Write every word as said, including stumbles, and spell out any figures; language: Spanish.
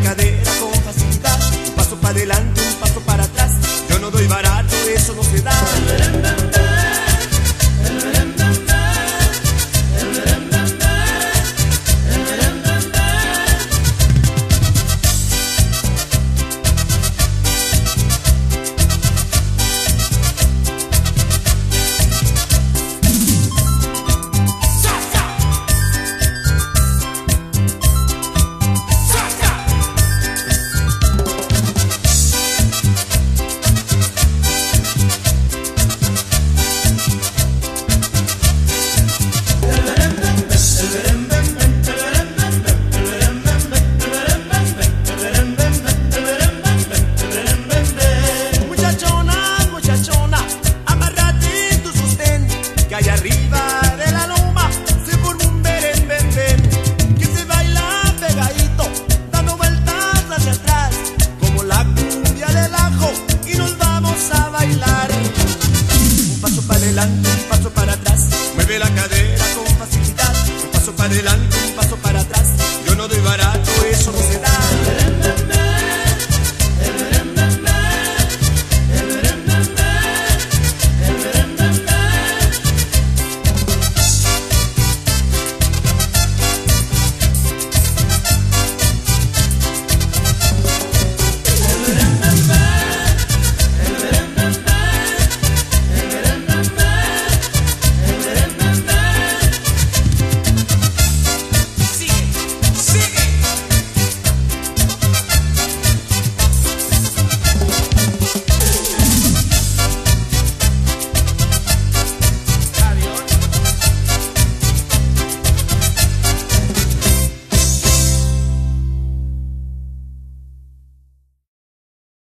cadera con facilidad. Un paso para adelante, un paso para atrás. Yo no doy barato, eso no se da. Allá arriba de la loma se forma un beren, ben, ben, que se baila pegadito, dando vueltas hacia atrás, como la cumbia del ajo, y nos vamos a bailar. Un paso para adelante, un paso para atrás, mueve la cadera con facilidad. Un paso para adelante,